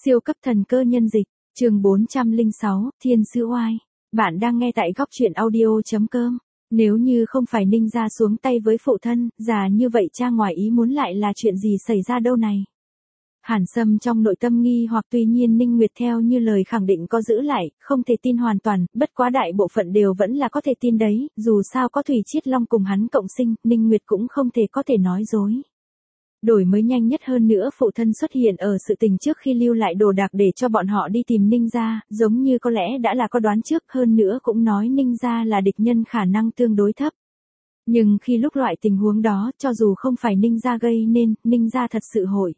Siêu cấp thần cơ nhân dịch, chương 406, Thiên Sứ Oai. Bạn đang nghe tại góc truyện audio.com. Nếu như không phải Ninh gia xuống tay với phụ thân, già như vậy cha ngoài ý muốn lại là chuyện gì xảy ra đâu này. Hàn Sâm trong nội tâm nghi hoặc, tuy nhiên Ninh Nguyệt theo như lời khẳng định có giữ lại, không thể tin hoàn toàn, bất quá đại bộ phận đều vẫn là có thể tin đấy, dù sao có Thủy Chiết Long cùng hắn cộng sinh, Ninh Nguyệt cũng không thể có thể nói dối. Đổi mới nhanh nhất hơn nữa, phụ thân xuất hiện ở sự tình trước khi lưu lại đồ đạc để cho bọn họ đi tìm Ninh gia, giống như có lẽ đã là có đoán trước, hơn nữa cũng nói Ninh gia là địch nhân khả năng tương đối thấp. Nhưng khi lúc loại tình huống đó, cho dù không phải Ninh gia gây nên, Ninh gia thật sự hội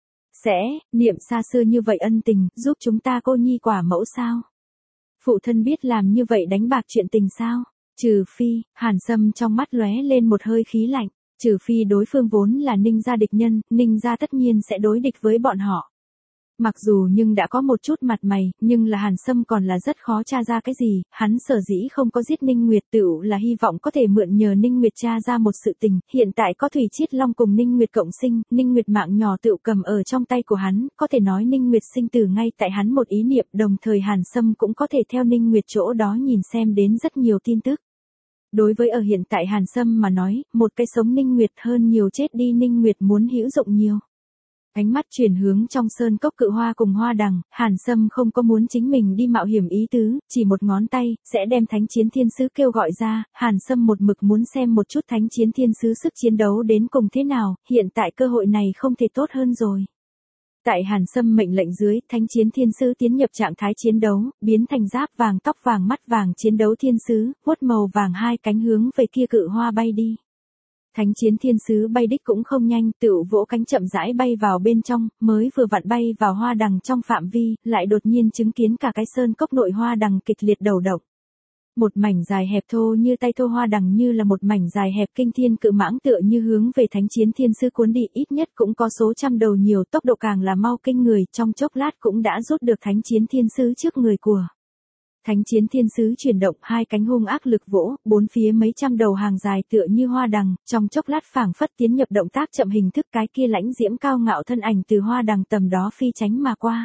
sẽ niệm xa xưa như vậy ân tình, giúp chúng ta cô nhi quả mẫu sao? Phụ thân biết làm như vậy đánh bạc chuyện tình sao? Trừ phi, Hàn Sâm trong mắt lóe lên một hơi khí lạnh. Trừ phi đối phương vốn là Ninh gia địch nhân, Ninh gia tất nhiên sẽ đối địch với bọn họ. Mặc dù nhưng đã có một chút mặt mày, nhưng là Hàn Sâm còn là rất khó tra ra cái gì, hắn sở dĩ không có giết Ninh Nguyệt tựu là hy vọng có thể mượn nhờ Ninh Nguyệt tra ra một sự tình, hiện tại có Thủy Chiết Long cùng Ninh Nguyệt cộng sinh, Ninh Nguyệt mạng nhỏ tựu cầm ở trong tay của hắn, có thể nói Ninh Nguyệt sinh tử ngay tại hắn một ý niệm, đồng thời Hàn Sâm cũng có thể theo Ninh Nguyệt chỗ đó nhìn xem đến rất nhiều tin tức. Đối với ở hiện tại Hàn Sâm mà nói, một cái sống Ninh Nguyệt hơn nhiều chết đi Ninh Nguyệt muốn hữu dụng nhiều. Ánh mắt chuyển hướng trong sơn cốc cự hoa cùng hoa đằng, Hàn Sâm không có muốn chính mình đi mạo hiểm ý tứ, chỉ một ngón tay, sẽ đem Thánh Chiến Thiên Sứ kêu gọi ra, Hàn Sâm một mực muốn xem một chút Thánh Chiến Thiên Sứ sức chiến đấu đến cùng thế nào, hiện tại cơ hội này không thể tốt hơn rồi. Tại Hàn Sâm mệnh lệnh dưới, Thánh Chiến Thiên Sứ tiến nhập trạng thái chiến đấu, biến thành giáp vàng tóc vàng mắt vàng chiến đấu thiên sứ, vuốt màu vàng hai cánh hướng về kia cự hoa bay đi. Thánh Chiến Thiên Sứ bay đích cũng không nhanh, tựu vỗ cánh chậm rãi bay vào bên trong, mới vừa vặn bay vào hoa đằng trong phạm vi, lại đột nhiên chứng kiến cả cái sơn cốc nội hoa đằng kịch liệt đầu động. Một mảnh dài hẹp thô như tay thô hoa đằng như là một mảnh dài hẹp kinh thiên cự mãng tựa như hướng về Thánh Chiến Thiên Sứ cuốn đi, ít nhất cũng có số trăm đầu nhiều, tốc độ càng là mau kinh người, trong chốc lát cũng đã rút được Thánh Chiến Thiên Sứ trước người của. Thánh Chiến Thiên Sứ chuyển động, hai cánh hung ác lực vỗ, bốn phía mấy trăm đầu hàng dài tựa như hoa đằng, trong chốc lát phảng phất tiến nhập động tác chậm hình thức, cái kia lãnh diễm cao ngạo thân ảnh từ hoa đằng tầm đó phi tránh mà qua.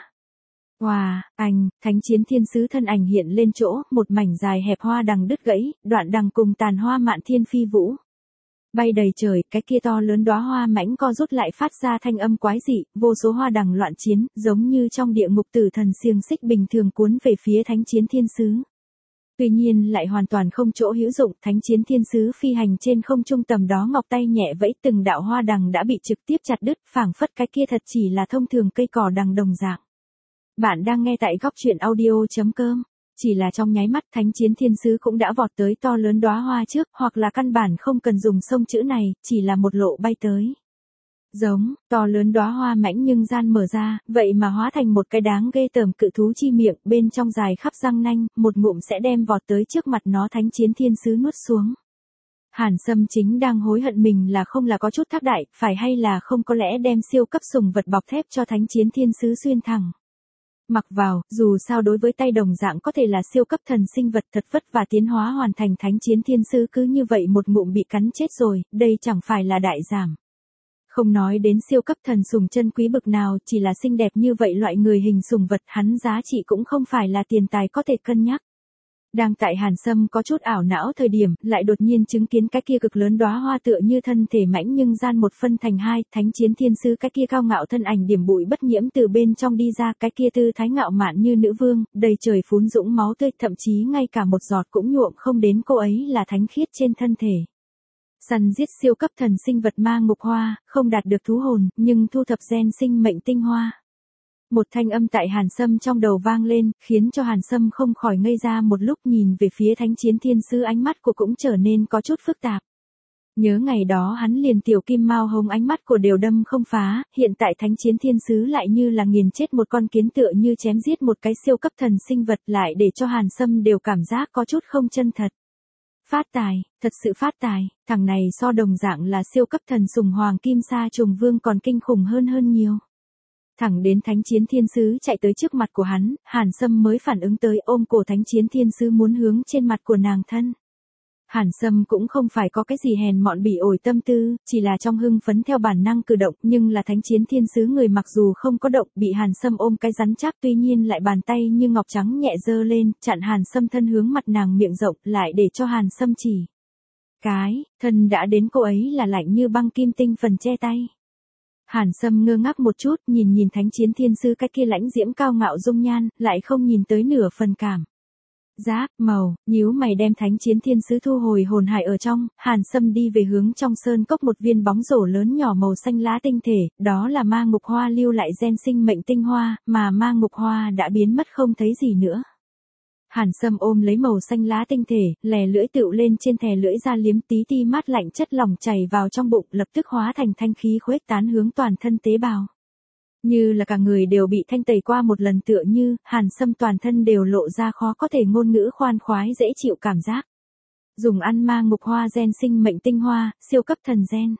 Thánh Chiến Thiên Sứ thân ảnh hiện lên chỗ, một mảnh dài hẹp hoa đằng đứt gãy, đoạn đằng cùng tàn hoa mạn thiên phi vũ. Bay đầy trời, cái kia to lớn đóa hoa mãnh co rút lại phát ra thanh âm quái dị, vô số hoa đằng loạn chiến, giống như trong địa ngục tử thần xiềng xích bình thường cuốn về phía Thánh Chiến Thiên Sứ. Tuy nhiên lại hoàn toàn không chỗ hữu dụng, Thánh Chiến Thiên Sứ phi hành trên không trung tầm đó ngọc tay nhẹ vẫy, từng đạo hoa đằng đã bị trực tiếp chặt đứt, phảng phất cái kia thật chỉ là thông thường cây cỏ đằng đồng dạng. Bạn đang nghe tại góc truyện audio.com. Chỉ là trong nháy mắt Thánh Chiến Thiên Sứ cũng đã vọt tới to lớn đóa hoa trước, hoặc là căn bản không cần dùng sông chữ này, chỉ là một lộ bay tới. Giống, to lớn đóa hoa mãnh nhưng gian mở ra, vậy mà hóa thành một cái đáng ghê tởm cự thú chi miệng, bên trong dài khắp răng nanh, một ngụm sẽ đem vọt tới trước mặt nó Thánh Chiến Thiên Sứ nuốt xuống. Hàn Sâm chính đang hối hận mình là không là có chút thác đại, phải hay là không có lẽ đem siêu cấp sùng vật bọc thép cho Thánh Chiến Thiên Sứ xuyên thẳng. Mặc vào, dù sao đối với tay đồng dạng có thể là siêu cấp thần sinh vật thật vất và tiến hóa hoàn thành Thánh Chiến Thiên Sứ cứ như vậy một ngụm bị cắn chết rồi, đây chẳng phải là đại giảm. Không nói đến siêu cấp thần sùng chân quý bực nào, chỉ là xinh đẹp như vậy loại người hình sùng vật hắn giá trị cũng không phải là tiền tài có thể cân nhắc. Đang tại Hàn Sâm có chút ảo não thời điểm, lại đột nhiên chứng kiến cái kia cực lớn đóa hoa tựa như thân thể mãnh nhưng gian một phân thành hai, Thánh Chiến Thiên Sứ cái kia cao ngạo thân ảnh điểm bụi bất nhiễm từ bên trong đi ra, cái kia tư thái ngạo mạn như nữ vương, đầy trời phún dũng máu tươi, thậm chí ngay cả một giọt cũng nhuộm không đến, cô ấy là thánh khiết trên thân thể. Săn giết siêu cấp thần sinh vật ma ngục hoa, không đạt được thú hồn, nhưng thu thập gen sinh mệnh tinh hoa. Một thanh âm tại Hàn Sâm trong đầu vang lên, khiến cho Hàn Sâm không khỏi ngây ra một lúc, nhìn về phía Thánh Chiến Thiên Sứ, ánh mắt của cũng trở nên có chút phức tạp. Nhớ ngày đó hắn liền tiểu kim mao hồng ánh mắt của đều đâm không phá, hiện tại Thánh Chiến Thiên Sứ lại như là nghiền chết một con kiến tựa như chém giết một cái siêu cấp thần sinh vật, lại để cho Hàn Sâm đều cảm giác có chút không chân thật. Phát tài, thật sự phát tài, thằng này so đồng dạng là siêu cấp thần sùng hoàng kim sa trùng vương còn kinh khủng hơn nhiều. Thẳng đến Thánh Chiến Thiên Sứ chạy tới trước mặt của hắn, Hàn Sâm mới phản ứng tới, ôm cổ Thánh Chiến Thiên Sứ muốn hướng trên mặt của nàng thân. Hàn Sâm cũng không phải có cái gì hèn mọn bỉ ổi tâm tư, chỉ là trong hưng phấn theo bản năng cử động, nhưng là thánh chiến thiên sứ người mặc dù không có động, bị Hàn Sâm ôm cái rắn chắc, tuy nhiên lại bàn tay như ngọc trắng nhẹ giơ lên, chặn Hàn Sâm thân hướng mặt nàng miệng rộng, lại để cho Hàn Sâm chỉ. Cái, thân đã đến cô ấy là lạnh như băng kim tinh phần che tay. Hàn Sâm ngơ ngác một chút, nhìn thánh chiến thiên sứ cái kia lãnh diễm cao ngạo dung nhan, lại không nhìn tới nửa phần cảm giác, màu, nhíu mày đem thánh chiến thiên sứ thu hồi hồn hải ở trong, Hàn Sâm đi về hướng trong sơn cốc một viên bóng rổ lớn nhỏ màu xanh lá tinh thể, đó là ma ngục hoa lưu lại gen sinh mệnh tinh hoa, mà ma ngục hoa đã biến mất không thấy gì nữa. Hàn Sâm ôm lấy màu xanh lá tinh thể, lè lưỡi tựu lên trên thè lưỡi ra liếm tí ti mát lạnh chất lỏng chảy vào trong bụng, lập tức hóa thành thanh khí khuếch tán hướng toàn thân tế bào. Như là cả người đều bị thanh tẩy qua một lần tựa như, Hàn Sâm toàn thân đều lộ ra khó có thể ngôn ngữ khoan khoái dễ chịu cảm giác. Dùng ăn ma ngục hoa gen sinh mệnh tinh hoa, siêu cấp thần gen.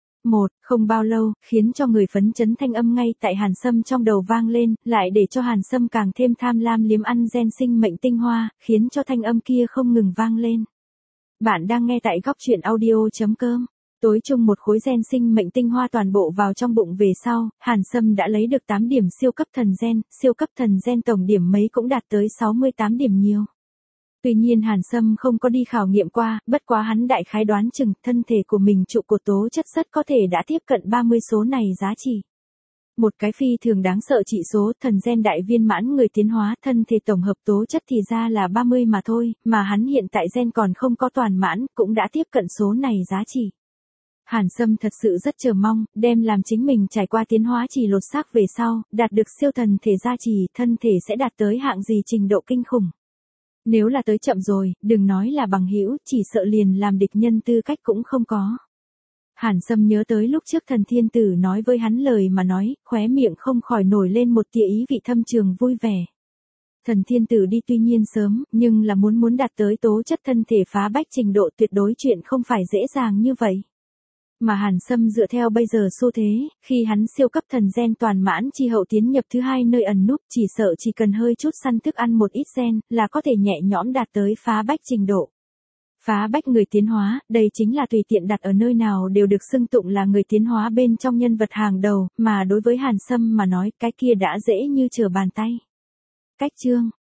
Không bao lâu, khiến cho người phấn chấn thanh âm ngay tại Hàn Sâm trong đầu vang lên, lại để cho Hàn Sâm càng thêm tham lam liếm ăn gen sinh mệnh tinh hoa, khiến cho thanh âm kia không ngừng vang lên. Bạn đang nghe tại góc truyện audio.com. Tối chung một khối gen sinh mệnh tinh hoa toàn bộ vào trong bụng về sau, Hàn Sâm đã lấy được 8 điểm siêu cấp thần gen tổng điểm mấy cũng đạt tới 68 điểm nhiều. Tuy nhiên Hàn Sâm không có đi khảo nghiệm qua, bất quá hắn đại khái đoán chừng thân thể của mình trụ cột tố chất rất có thể đã tiếp cận 30 số này giá trị. Một cái phi thường đáng sợ chỉ số thần gen đại viên mãn người tiến hóa thân thể tổng hợp tố chất thì ra là 30 mà thôi, mà hắn hiện tại gen còn không có toàn mãn, cũng đã tiếp cận số này giá trị. Hàn Sâm thật sự rất chờ mong, đem làm chính mình trải qua tiến hóa chỉ lột xác về sau, đạt được siêu thần thể gia trì, thân thể sẽ đạt tới hạng gì trình độ kinh khủng. Nếu là tới chậm rồi, đừng nói là bằng hữu, chỉ sợ liền làm địch nhân tư cách cũng không có. Hàn Sâm nhớ tới lúc trước thần thiên tử nói với hắn lời mà nói, khóe miệng không khỏi nổi lên một tia ý vị thâm trường vui vẻ. Thần thiên tử đi tuy nhiên sớm, nhưng là muốn đạt tới tố chất thân thể phá bách trình độ tuyệt đối chuyện không phải dễ dàng như vậy. Mà Hàn Sâm dựa theo bây giờ xu thế, khi hắn siêu cấp thần gen toàn mãn chi hậu tiến nhập thứ hai nơi ẩn núp, chỉ sợ chỉ cần hơi chút săn thức ăn một ít gen, là có thể nhẹ nhõm đạt tới phá bách trình độ. Phá bách người tiến hóa, đây chính là tùy tiện đặt ở nơi nào đều được xưng tụng là người tiến hóa bên trong nhân vật hàng đầu, mà đối với Hàn Sâm mà nói, cái kia đã dễ như trở bàn tay. Cách chương